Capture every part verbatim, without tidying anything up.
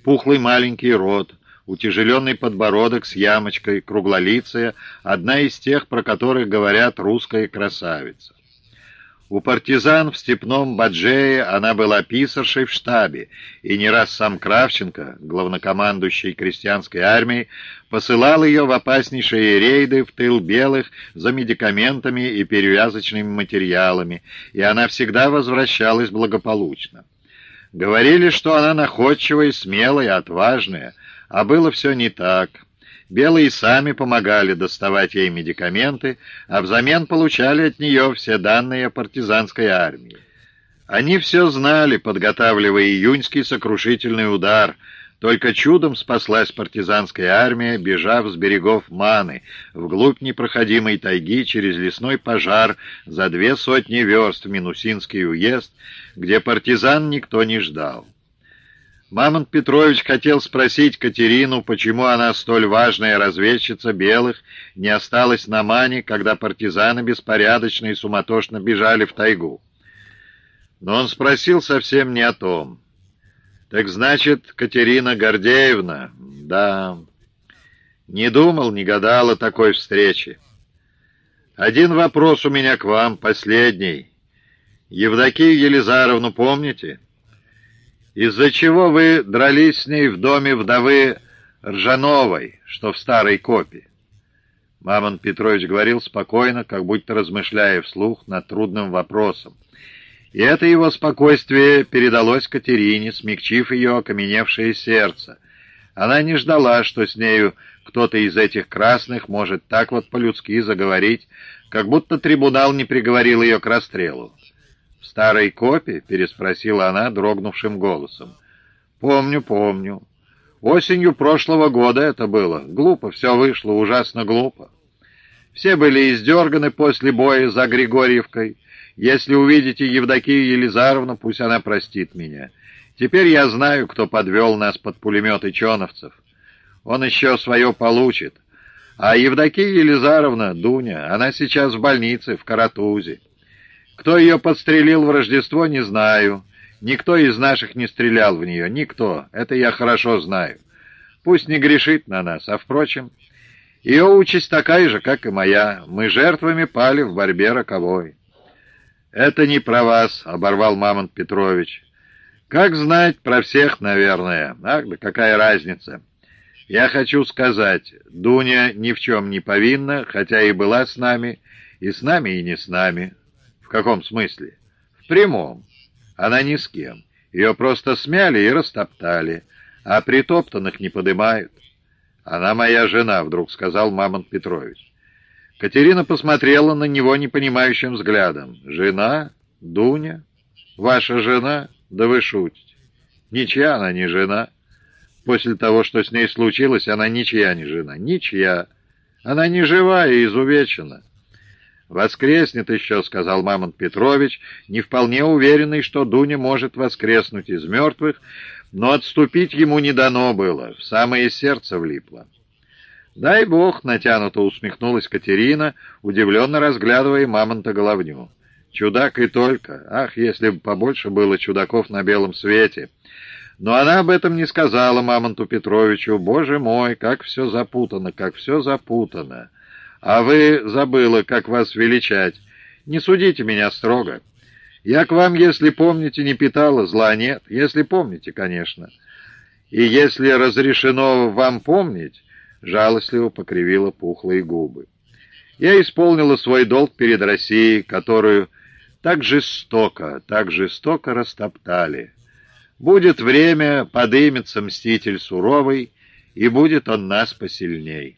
Пухлый маленький рот, утяжеленный подбородок с ямочкой, круглолицая, одна из тех, про которых говорят русская красавица. У партизан в степном Баджее она была писаршей в штабе, и не раз сам Кравченко, главнокомандующий крестьянской армией, посылал ее в опаснейшие рейды в тыл белых за медикаментами и перевязочными материалами, и она всегда возвращалась благополучно. Говорили, что она находчивая, смелая, отважная, а было все не так. Белые сами помогали доставать ей медикаменты, а взамен получали от нее все данные о партизанской армии. Они все знали, подготавливая июньский сокрушительный удар. Только чудом спаслась партизанская армия, бежав с берегов Маны, вглубь непроходимой тайги через лесной пожар за две сотни верст в Минусинский уезд, где партизан никто не ждал. Мамонт Петрович хотел спросить Катерину, почему она, столь важная разведчица белых, не осталась на Мане, когда партизаны беспорядочно и суматошно бежали в тайгу. Но он спросил совсем не о том. «Так значит, Катерина Гордеевна...» «Да...» «Не думал, не гадал о такой встрече. Один вопрос у меня к вам, последний. Евдокию Елизаровну помните? Из-за чего вы дрались с ней в доме вдовы Ржановой, что в Старой Копе?» Мамонт Петрович говорил спокойно, как будто размышляя вслух над трудным вопросом. И это его спокойствие передалось Катерине, смягчив ее окаменевшее сердце. Она не ждала, что с нею кто-то из этих красных может так вот по-людски заговорить, как будто трибунал не приговорил ее к расстрелу. «В Старой Копе?» — переспросила она дрогнувшим голосом. «Помню, помню. Осенью прошлого года это было. Глупо все вышло, ужасно глупо. Все были издерганы после боя за Григорьевкой. Если увидите Евдокию Елизаровну, пусть она простит меня. Теперь я знаю, кто подвел нас под пулеметы чоновцев. Он еще свое получит. А Евдокия Елизаровна, Дуня, она сейчас в больнице, в Каратузе. Кто ее подстрелил в Рождество, не знаю. Никто из наших не стрелял в нее, никто. Это я хорошо знаю. Пусть не грешит на нас, а, впрочем, ее участь такая же, как и моя. Мы жертвами пали в борьбе роковой». «Это не про вас», — оборвал Мамонт Петрович. «Как знать, про всех, наверное. Ах, да какая разница. Я хочу сказать, Дуня ни в чем не повинна, хотя и была с нами, и с нами, и не с нами». «В каком смысле?» «В прямом. Она ни с кем. Ее просто смяли и растоптали, а притоптанных не подымают». «Она моя жена», — вдруг сказал Мамонт Петрович. Катерина посмотрела на него непонимающим взглядом. «Жена? Дуня? Ваша жена? Да вы шутите. Ничья она не жена. После того, что с ней случилось, она ничья не жена. Ничья. Она не живая и изувечена». «Воскреснет еще», — сказал Мамонт Петрович, не вполне уверенный, что Дуня может воскреснуть из мертвых, но отступить ему не дано было, в самое сердце влипло. «Дай бог», — натянуто усмехнулась Катерина, удивленно разглядывая Мамонта Головню. «Чудак и только. Ах, если бы побольше было чудаков на белом свете!» Но она об этом не сказала Мамонту Петровичу. «Боже мой, как все запутано, как все запутано! А вы забыла, как вас величать. Не судите меня строго. Я к вам, если помните, не питала зла, нет. Если помните, конечно. И если разрешено вам помнить...» Жалостливо покривила пухлые губы. «Я исполнила свой долг перед Россией, которую так жестоко, так жестоко растоптали. Будет время, подымется мститель суровый, и будет он нас посильней».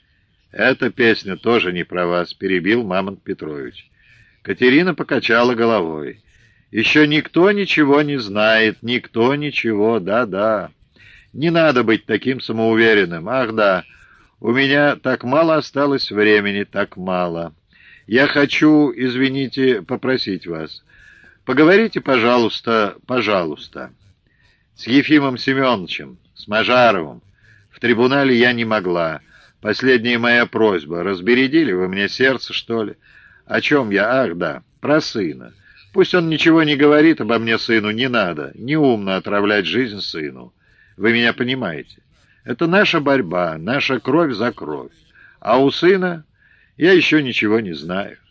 «Эта песня тоже не про вас», — перебил Мамонт Петрович. Катерина покачала головой. «Еще никто ничего не знает, никто ничего, да-да. Не надо быть таким самоуверенным. Ах да, у меня так мало осталось времени, так мало. Я хочу, извините, попросить вас. Поговорите, пожалуйста, пожалуйста, с Ефимом Семеновичем, с Мажаровым. В трибунале я не могла. Последняя моя просьба. Разбередили вы мне сердце, что ли? О чем я? Ах да, про сына. Пусть он ничего не говорит обо мне сыну, не надо. Неумно отравлять жизнь сыну. Вы меня понимаете? Это наша борьба, наша кровь за кровь. А у сына я еще ничего не знаю.